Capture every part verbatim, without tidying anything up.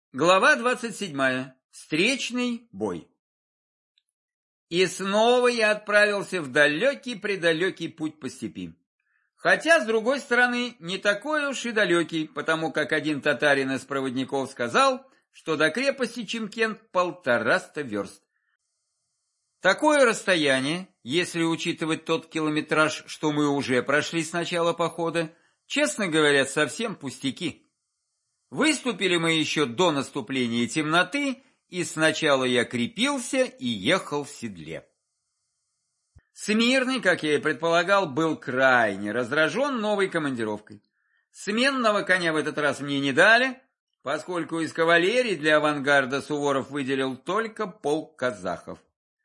Глава двадцать седьмая. Встречный бой. И снова я отправился в далекий-предалекий путь по степи. Хотя, с другой стороны, не такой уж и далекий, потому как один татарин из проводников сказал, что до крепости Чимкент полтораста верст. Такое расстояние, если учитывать тот километраж, что мы уже прошли с начала похода, честно говоря, совсем пустяки. Выступили мы еще до наступления темноты, и сначала я крепился и ехал в седле. Смирный, как я и предполагал, был крайне раздражен новой командировкой. Сменного коня в этот раз мне не дали, поскольку из кавалерии для авангарда Суворов выделил только полк казахов.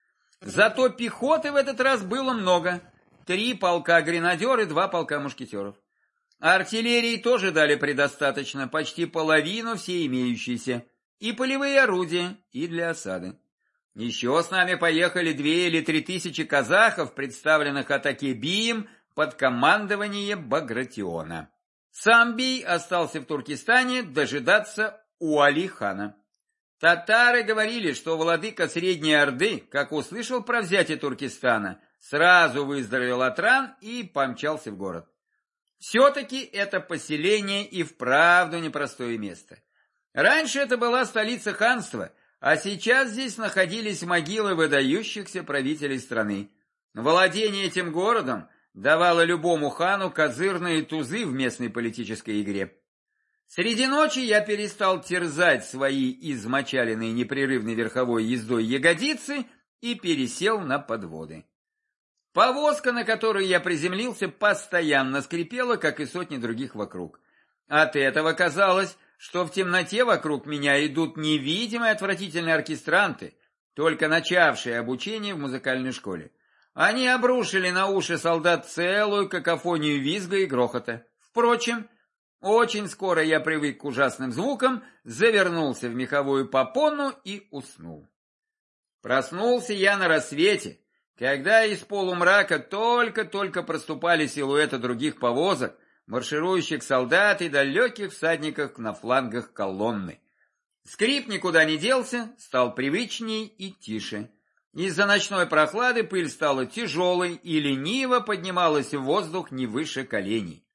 Зато пехоты в этот раз было много, три полка гренадер и два полка мушкетеров. Артиллерии тоже дали предостаточно, почти половину всей имеющейся, и полевые орудия, и для осады. Еще с нами поехали две или три тысячи казахов, представленных атаке Бием под командование Багратиона. Сам Бий остался в Туркестане дожидаться Уали-хана. Татары говорили, что владыка Средней Орды, как услышал про взятие Туркестана, сразу выздоровел от ран и помчался в город. Все-таки это поселение и вправду непростое место. Раньше это была столица ханства, а сейчас здесь находились могилы выдающихся правителей страны. Владение этим городом давало любому хану козырные тузы в местной политической игре. Среди ночи я перестал терзать свои измочаленные непрерывной верховой ездой ягодицы и пересел на подводы. Повозка, на которую я приземлился, постоянно скрипела, как и сотни других вокруг. От этого казалось, что в темноте вокруг меня идут невидимые отвратительные оркестранты, только начавшие обучение в музыкальной школе. Они обрушили на уши солдат целую какофонию визга и грохота. Впрочем, очень скоро я привык к ужасным звукам, завернулся в меховую попону и уснул. Проснулся я на рассвете, когда из полумрака только-только проступали силуэты других повозок, марширующих солдат и далеких всадников на флангах колонны. Скрип никуда не делся, стал привычней и тише. Из-за ночной прохлады пыль стала тяжелой и лениво поднималась в воздух не выше коленей.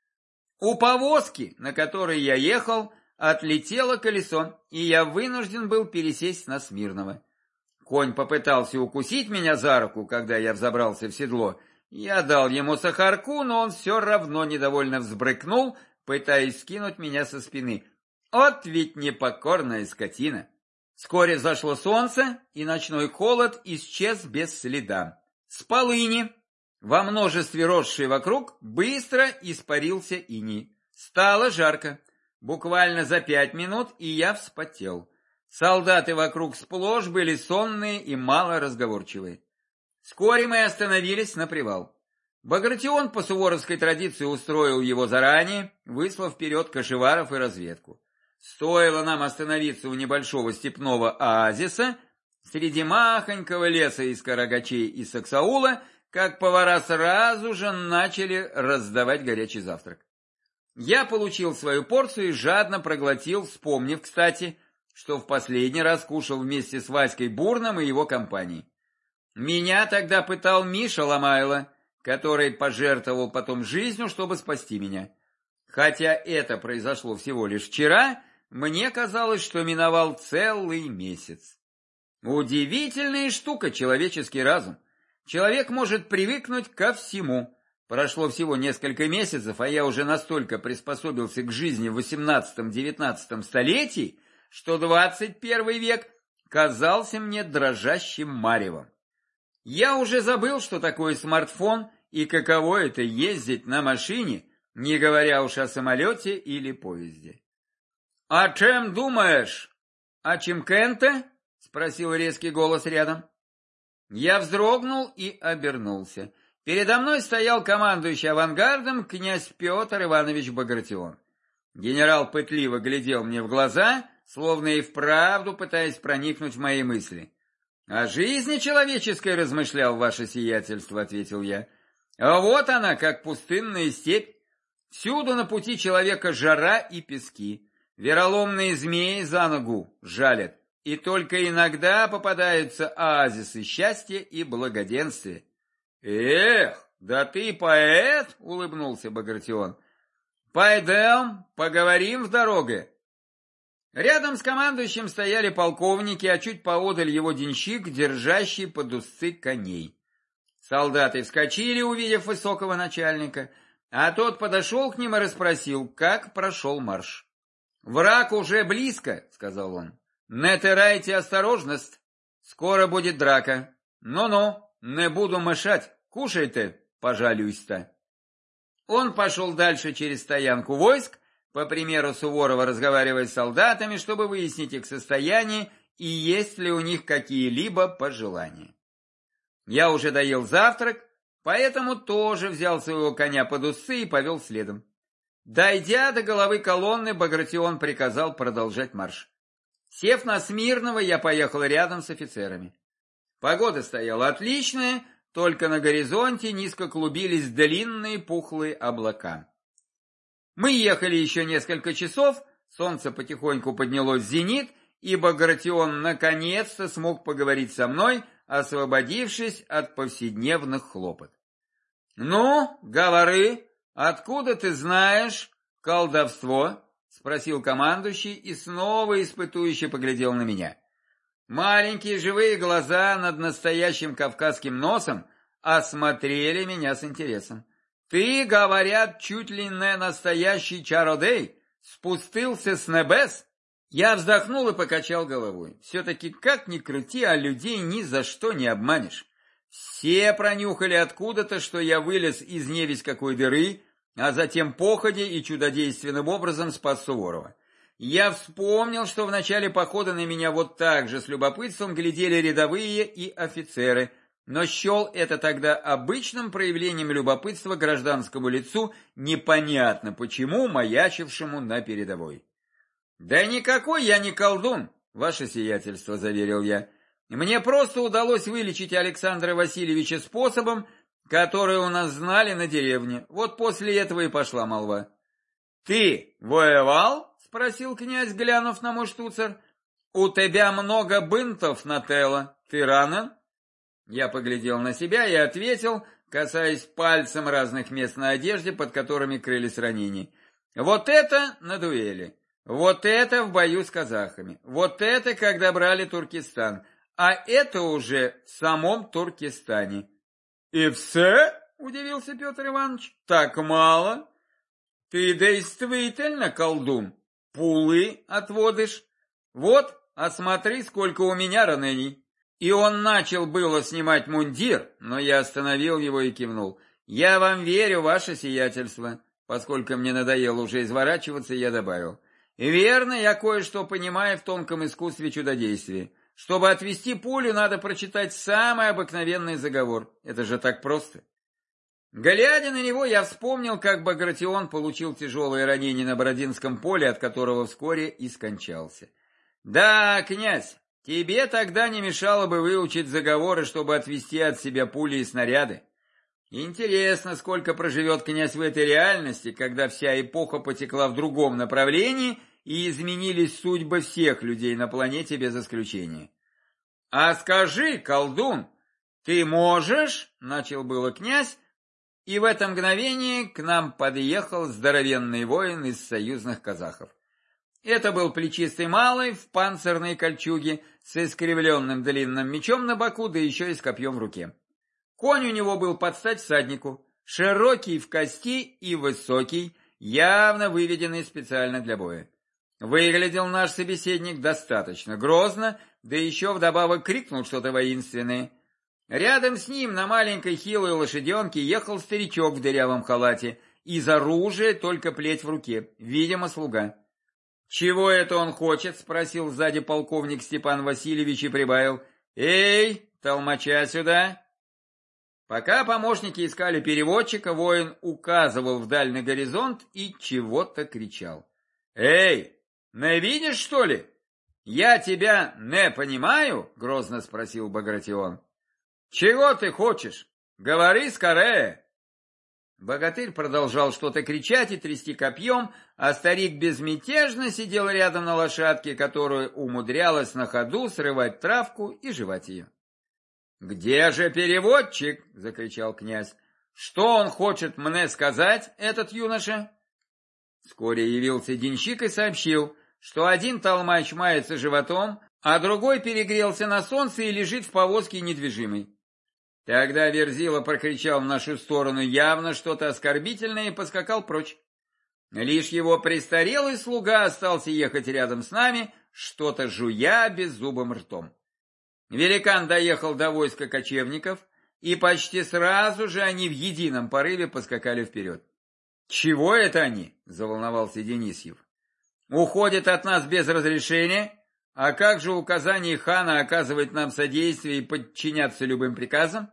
У повозки, на которой я ехал, отлетело колесо, и я вынужден был пересесть на Смирного. Конь попытался укусить меня за руку, когда я взобрался в седло. Я дал ему сахарку, но он все равно недовольно взбрыкнул, пытаясь скинуть меня со спины. От ведь непокорная скотина. Вскоре взошло солнце, и ночной холод исчез без следа. С полыни, во множестве росшей вокруг, быстро испарился иней. Стало жарко. Буквально за пять минут, и я вспотел. Солдаты вокруг сплошь были сонные и малоразговорчивые. Вскоре мы остановились на привал. Багратион по суворовской традиции устроил его заранее, выслав вперед кошеваров и разведку. Стоило нам остановиться у небольшого степного оазиса, среди махонького леса из карагачей и саксаула, как повара сразу же начали раздавать горячий завтрак. Я получил свою порцию и жадно проглотил, вспомнив, кстати, что в последний раз кушал вместе с Васькой Бурным и его компанией. Меня тогда пытал Миша Ломайло, который пожертвовал потом жизнью, чтобы спасти меня. Хотя это произошло всего лишь вчера, мне казалось, что миновал целый месяц. Удивительная штука человеческий разум. Человек может привыкнуть ко всему. Прошло всего несколько месяцев, а я уже настолько приспособился к жизни в восемнадцатом-девятнадцатом столетии, что двадцать первый век казался мне дрожащим маревом. Я уже забыл, что такое смартфон и каково это ездить на машине, не говоря уж о самолете или поезде. — О чем думаешь? О Чимкенте? — спросил резкий голос рядом. Я вздрогнул и обернулся. Передо мной стоял командующий авангардом князь Петр Иванович Багратион. Генерал пытливо глядел мне в глаза, словно и вправду пытаясь проникнуть в мои мысли. — О жизни человеческой размышлял ваше сиятельство, — ответил я. — А вот она, как пустынная степь. Всюду на пути человека жара и пески. вероломные змеи за ногу жалят, и только иногда попадаются оазисы счастья и благоденствия. Эх, да ты поэт, улыбнулся Багратион. Пойдем, поговорим в дороге. Рядом с командующим стояли полковники, а чуть поодаль его денщик, держащий под узцы коней. Солдаты вскочили, увидев высокого начальника, а тот подошел к ним и расспросил, как прошел марш. «Враг уже близко», — сказал он. «Натирайте осторожность, скоро будет драка. Ну-ну, не буду мешать, кушайте, пожалуйста». Он пошел дальше через стоянку войск, по примеру Суворова, разговаривая с солдатами, чтобы выяснить их состояние и есть ли у них какие-либо пожелания. Я уже доел завтрак, поэтому тоже взял своего коня под усы и повел следом. Дойдя до головы колонны, Багратион приказал продолжать марш. Сев на Смирного, я поехал рядом с офицерами. Погода стояла отличная, только на горизонте низко клубились длинные пухлые облака. Мы ехали еще несколько часов, солнце потихоньку поднялось в зенит, и Багратион наконец-то смог поговорить со мной, освободившись от повседневных хлопот. «Ну, говори, откуда ты знаешь колдовство?» — спросил командующий и снова испытующе поглядел на меня. Маленькие живые глаза над настоящим кавказским носом осмотрели меня с интересом. «Ты, говорят, чуть ли не настоящий чародей, спустился с небес?» Я вздохнул и покачал головой. Все-таки как ни крути, а людей ни за что не обманешь. Все пронюхали откуда-то, что я вылез из невесть какой дыры, а затем походе и чудодейственным образом спас Суворова. Я вспомнил, что в начале похода на меня вот так же с любопытством глядели рядовые и офицеры, но счел это тогда обычным проявлением любопытства гражданскому лицу, непонятно почему маячившему на передовой. «Да никакой я не колдун, ваше сиятельство», — заверил я. «Мне просто удалось вылечить Александра Васильевича способом, который у нас знали на деревне. Вот после этого и пошла молва». «Ты воевал?» — спросил князь, глянув на мой штуцер. «У тебя много бинтов на тело. Ты ранен?» Я поглядел на себя и ответил, касаясь пальцем разных мест на одежде, под которыми крылись ранения. «Вот это на дуэли. Вот это в бою с казахами. Вот это, когда брали Туркестан. А это уже в самом Туркестане». «И все?» — удивился Петр Иванович. «Так мало? Ты действительно колдун? Пулы отводишь? Вот, осмотри, сколько у меня ранений». И он начал было снимать мундир, но я остановил его и кивнул. «Я вам верю, ваше сиятельство». Поскольку мне надоело уже изворачиваться, я добавил. «Верно, я кое-что понимаю в тонком искусстве чудодействия. Чтобы отвести пулю, надо прочитать самый обыкновенный заговор. Это же так просто». Глядя на него, я вспомнил, как Багратион получил тяжелое ранение на Бородинском поле, от которого вскоре и скончался. «Да, князь, тебе тогда не мешало бы выучить заговоры, чтобы отвести от себя пули и снаряды. Интересно, сколько проживет князь в этой реальности, когда вся эпоха потекла в другом направлении и изменились судьбы всех людей на планете без исключения. «А скажи, колдун, ты можешь?» — начал было князь, и в это мгновение к нам подъехал здоровенный воин из союзных казахов. Это был плечистый малый в панцирной кольчуге с искривленным длинным мечом на боку, да еще и с копьем в руке. Конь у него был под стать всаднику, широкий в кости и высокий, явно выведенный специально для боя. Выглядел наш собеседник достаточно грозно, да еще вдобавок крикнул что-то воинственное. Рядом с ним на маленькой хилой лошаденке ехал старичок в дырявом халате, из оружия только плеть в руке, видимо, слуга. «Чего это он хочет?» — спросил сзади полковник Степан Васильевич и прибавил. «Эй, толмача сюда!» Пока помощники искали переводчика, воин указывал вдаль на горизонт и чего-то кричал. «Эй, не видишь, что ли? Я тебя не понимаю?» — грозно спросил Багратион. «Чего ты хочешь? Говори скорее!» Богатырь продолжал что-то кричать и трясти копьем, а старик безмятежно сидел рядом на лошадке, которая умудрялась на ходу срывать травку и жевать ее. «Где же переводчик?» — закричал князь. «Что он хочет мне сказать, этот юноша?» Вскоре явился денщик и сообщил, что один толмач мается животом, а другой перегрелся на солнце и лежит в повозке недвижимой. Тогда Верзила прокричал в нашу сторону явно что-то оскорбительное и поскакал прочь. Лишь его престарелый слуга остался ехать рядом с нами, что-то жуя беззубым ртом. Великан доехал до войска кочевников, и почти сразу же они в едином порыве поскакали вперед. «Чего это они?» — заволновался Денисьев. «Уходят от нас без разрешения? А как же указание хана оказывать нам содействие и подчиняться любым приказам?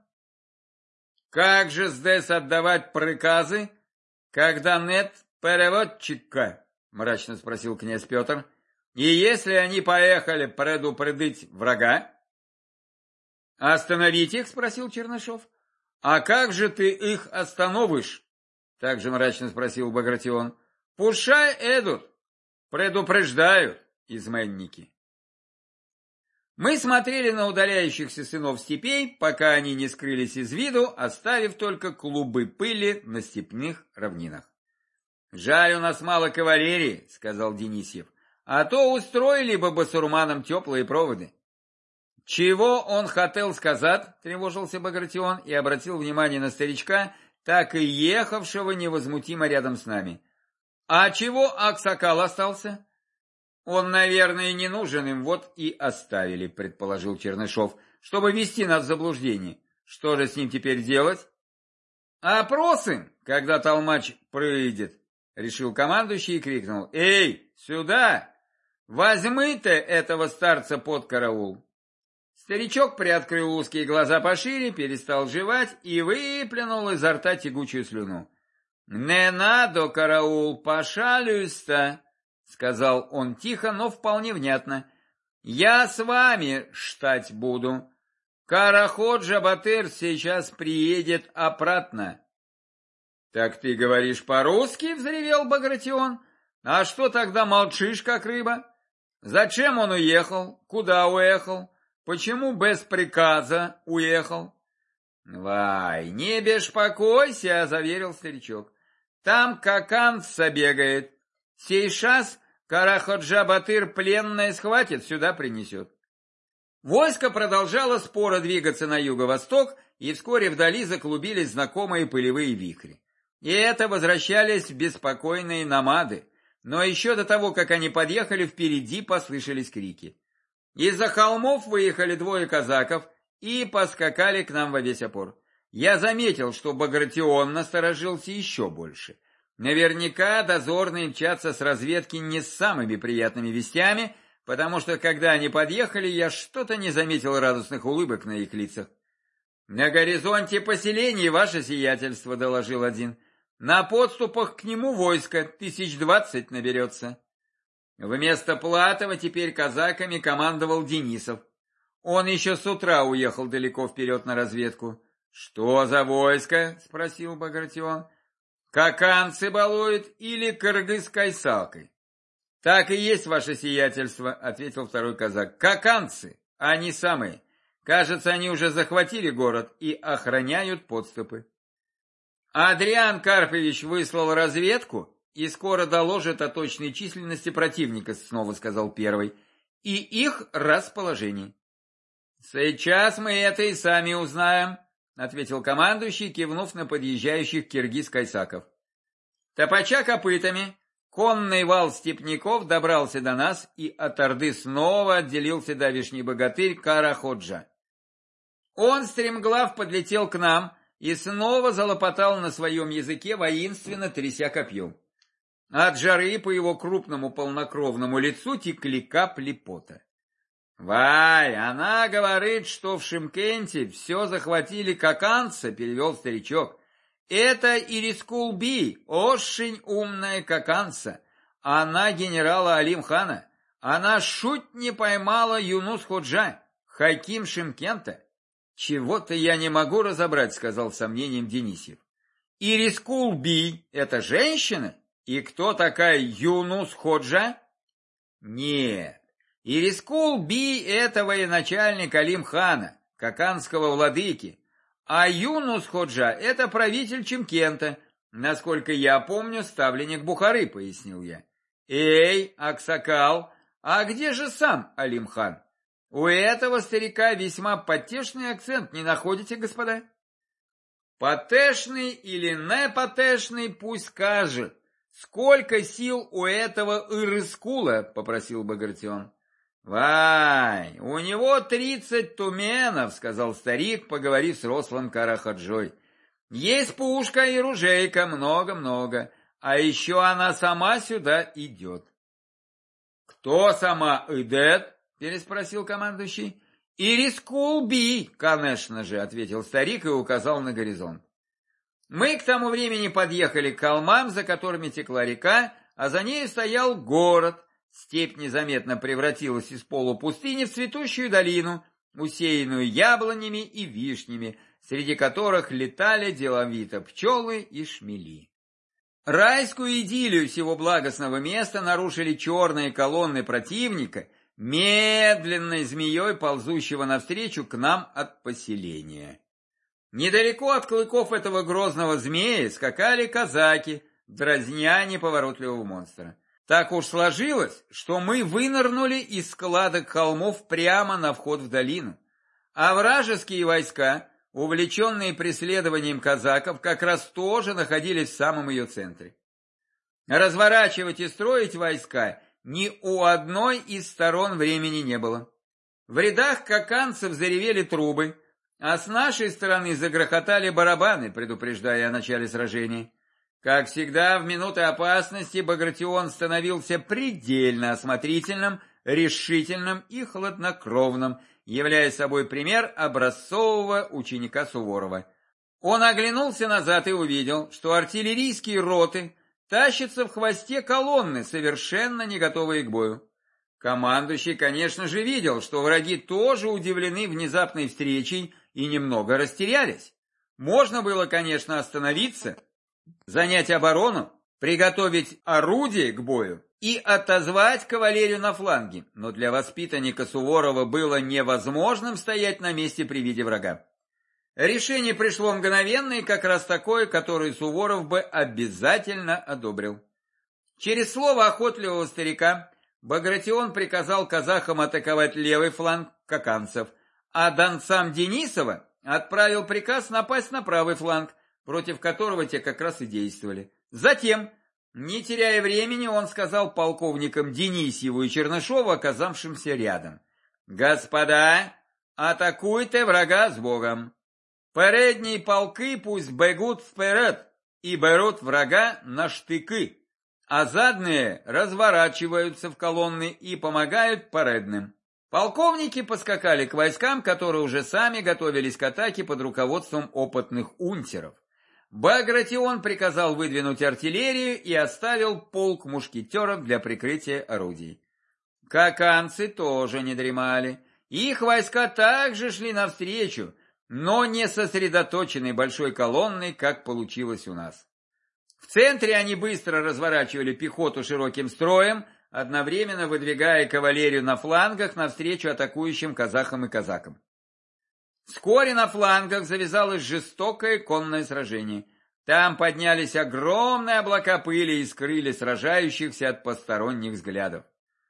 Как же здесь отдавать приказы, когда нет переводчика?» — мрачно спросил князь Петр. «И если они поехали предупредить врага?» «Остановить их?» — спросил Чернышов. «А как же ты их остановишь?» — также мрачно спросил Багратион. «Пушай идут, предупреждают изменники». Мы смотрели на удаляющихся сынов степей, пока они не скрылись из виду, оставив только клубы пыли на степных равнинах. «Жаль, у нас мало кавалерии», — сказал Денисьев, «а то устроили бы басурманам теплые проводы». «Чего он хотел сказать?» — тревожился Багратион и обратил внимание на старичка, так и ехавшего невозмутимо рядом с нами. «А чего Аксакал остался?» «Он, наверное, не нужен им, вот и оставили», — предположил Чернышов, «чтобы ввести нас в заблуждение. Что же с ним теперь делать?» «Опросим, когда толмач придет», — решил командующий и крикнул. «Эй, сюда! Возьми-то этого старца под караул!» Старичок приоткрыл узкие глаза пошире, перестал жевать и выплюнул изо рта тягучую слюну. «Не надо, караул, пошалюсь-то», — сказал он тихо, но вполне внятно. «Я с вами штать буду. Караходжа-Батыр сейчас приедет обратно». «Так ты говоришь по-русски?» — взревел Багратион. «А что тогда молчишь, как рыба? Зачем он уехал? Куда уехал? Почему без приказа уехал?» «Вай, не беспокойся», — заверил старичок. «Там каканца бегает. Сейчас Караходжа-Батыр пленное схватит, сюда принесет». Войско продолжало споро двигаться на юго-восток, и вскоре вдали заклубились знакомые пылевые вихри. И это возвращались беспокойные намады, но еще до того, как они подъехали, впереди послышались крики. Из-за холмов выехали двое казаков и поскакали к нам во весь опор. Я заметил, что Багратион насторожился еще больше. Наверняка дозорные мчатся с разведки не с самыми приятными вестями, потому что, когда они подъехали, я что-то не заметил радостных улыбок на их лицах. «На горизонте поселений, ваше сиятельство», — доложил один. «На подступах к нему войско, тысяч двадцать наберется». Вместо Платова теперь казаками командовал Денисов. Он еще с утра уехал далеко вперед на разведку. «Что за войско?» — спросил Багратион. «Каканцы балуют или кыргыз с кайсалкой?» «Так и есть, ваше сиятельство», — ответил второй казак. «Каканцы, они самые. Кажется, они уже захватили город и охраняют подступы». «Адриан Карпович выслал разведку и скоро доложит о точной численности противника», — снова сказал первый, — «и их расположении». «Сейчас мы это и сами узнаем», — ответил командующий, кивнув на подъезжающих киргиз-кайсаков. Топача копытами, конный вал степняков добрался до нас, и от орды снова отделился давишний богатырь Караходжа. Он стремглав подлетел к нам и снова залопотал на своем языке, воинственно тряся копьем. От жары по его крупному полнокровному лицу текли капли пота. «Вай, она говорит, что в Шымкенте все захватили каканца», — перевел старичок. «Это Ирискулби, очень умная каканца. Она генерала Алим-хана. Она шуть не поймала Юнус-ходжа, хаким Шымкента». «Чего-то я не могу разобрать», — сказал с сомнением Денисьев. Ирискул-би – это женщина? И кто такая Юнус-Ходжа? Нет, Ирискул-би – это военачальник Алим-хана, каканского владыки, а Юнус-Ходжа – это правитель Чимкента, насколько я помню, ставленник Бухары, пояснил я. Эй, Аксакал, а где же сам Алим-хан? У этого старика весьма потешный акцент, не находите, господа? Потешный или не потешный, пусть скажет. Сколько сил у этого Ирискула, попросил Багратион. Вай, у него тридцать туменов, сказал старик, поговорив с рослым Карахаджой. Есть пушка и ружейка, много-много, а еще она сама сюда идет. Кто сама идет? Переспросил командующий. Ирискул-би, конечно же, ответил старик и указал на горизонт. Мы к тому времени подъехали к холмам, за которыми текла река, а за ней стоял город. Степь незаметно превратилась из полупустыни в цветущую долину, усеянную яблонями и вишнями, среди которых летали деловито пчелы и шмели. Райскую идиллию всего благостного места нарушили черные колонны противника, медленной змеей ползущего навстречу к нам от поселения. Недалеко от клыков этого грозного змея скакали казаки, дразня неповоротливого монстра. Так уж сложилось, что мы вынырнули из складок холмов прямо на вход в долину, а вражеские войска, увлеченные преследованием казаков, как раз тоже находились в самом ее центре. Разворачивать и строить войска ни у одной из сторон времени не было. В рядах каканцев заревели трубы, а с нашей стороны загрохотали барабаны, предупреждая о начале сражения. Как всегда, в минуты опасности Багратион становился предельно осмотрительным, решительным и хладнокровным, являя собой пример образцового ученика Суворова. Он оглянулся назад и увидел, что артиллерийские роты тащатся в хвосте колонны, совершенно не готовые к бою. Командующий, конечно же, видел, что враги тоже удивлены внезапной встречей и немного растерялись. Можно было, конечно, остановиться, занять оборону, приготовить орудие к бою и отозвать кавалерию на фланге, но для воспитанника Суворова было невозможным стоять на месте при виде врага. Решение пришло мгновенно и как раз такое, которое Суворов бы обязательно одобрил. Через слово охотливого старика Багратион приказал казахам атаковать левый фланг каканцев, а донцам Денисова отправил приказ напасть на правый фланг, против которого те как раз и действовали. Затем, не теряя времени, он сказал полковникам Денисьеву и Чернышову, оказавшимся рядом: «Господа, атакуйте врага с Богом! Передние полки пусть бегут вперед и берут врага на штыки, а задние разворачиваются в колонны и помогают передним». Полковники поскакали к войскам, которые уже сами готовились к атаке под руководством опытных унтеров. Багратион приказал выдвинуть артиллерию и оставил полк мушкетеров для прикрытия орудий. Каканцы тоже не дремали. Их войска также шли навстречу, но не сосредоточенной большой колонной, как получилось у нас. В центре они быстро разворачивали пехоту широким строем, одновременно выдвигая кавалерию на флангах навстречу атакующим казахам и казакам. Вскоре на флангах завязалось жестокое конное сражение. Там поднялись огромные облака пыли и скрыли сражающихся от посторонних взглядов.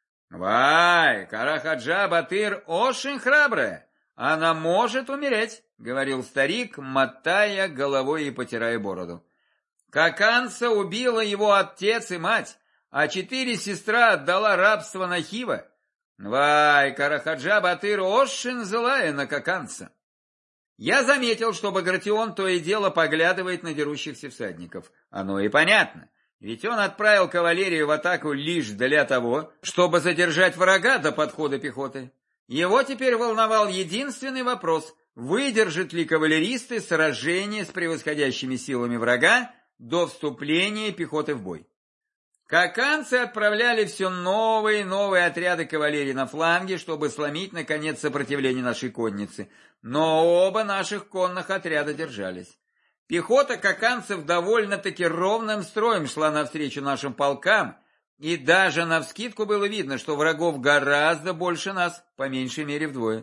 «Вай, Карахаджа Батыр очень храбрая, она может умереть», — говорил старик, мотая головой и потирая бороду. «Каканца убила его отец и мать, а четыре сестра отдала рабство на Хива. Вай, Карахаджа Батыр очень злая на каканца». Я заметил, что Багратион то и дело поглядывает на дерущихся всадников. Оно и понятно, ведь он отправил кавалерию в атаку лишь для того, чтобы задержать врага до подхода пехоты. Его теперь волновал единственный вопрос: выдержат ли кавалеристы сражение с превосходящими силами врага до вступления пехоты в бой. Каканцы отправляли все новые и новые отряды кавалерии на фланге, чтобы сломить, наконец, сопротивление нашей конницы, но оба наших конных отряда держались. Пехота каканцев довольно-таки ровным строем шла навстречу нашим полкам, и даже навскидку было видно, что врагов гораздо больше нас, по меньшей мере вдвое.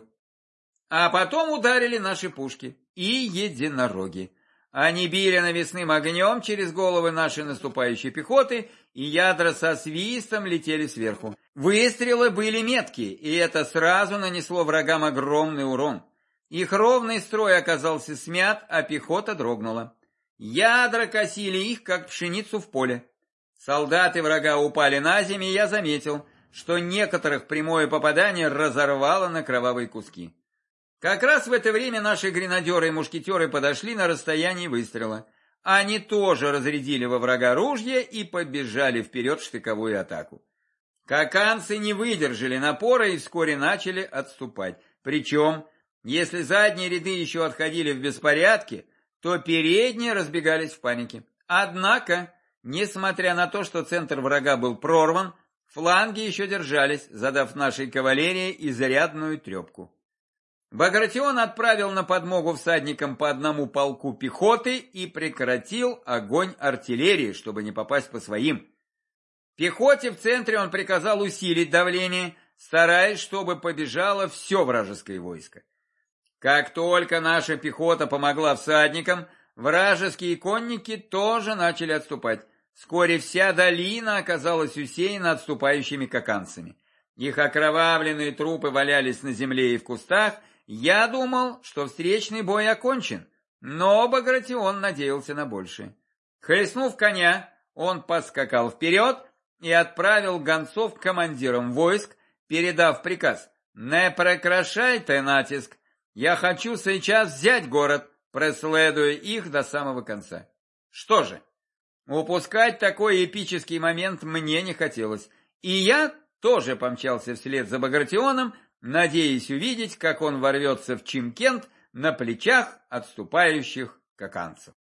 А потом ударили наши пушки и единороги. Они били навесным огнем через головы нашей наступающей пехоты, и ядра со свистом летели сверху. Выстрелы были меткие, и это сразу нанесло врагам огромный урон. Их ровный строй оказался смят, а пехота дрогнула. Ядра косили их, как пшеницу в поле. Солдаты врага упали на землю, и я заметил, что некоторых прямое попадание разорвало на кровавые куски. Как раз в это время наши гренадеры и мушкетеры подошли на расстояние выстрела. Они тоже разрядили во врага ружья и побежали вперед в штыковую атаку. Каканцы не выдержали напора и вскоре начали отступать. Причем, если задние ряды еще отходили в беспорядке, то передние разбегались в панике. Однако, несмотря на то, что центр врага был прорван, фланги еще держались, задав нашей кавалерии изрядную трепку. Багратион отправил на подмогу всадникам по одному полку пехоты и прекратил огонь артиллерии, чтобы не попасть по своим. Пехоте в центре он приказал усилить давление, стараясь, чтобы побежало все вражеское войско. Как только наша пехота помогла всадникам, вражеские конники тоже начали отступать. Вскоре вся долина оказалась усеяна отступающими каканцами. Их окровавленные трупы валялись на земле и в кустах. Я думал, что встречный бой окончен, но Багратион надеялся на большее. Хлестнув коня, он поскакал вперед и отправил гонцов к командирам войск, передав приказ: «Не прекращайте натиск, я хочу сейчас взять город», преследуя их до самого конца. Что же, упускать такой эпический момент мне не хотелось, и я тоже помчался вслед за Багратионом, надеясь увидеть, как он ворвется в Чимкент на плечах отступающих каканцев.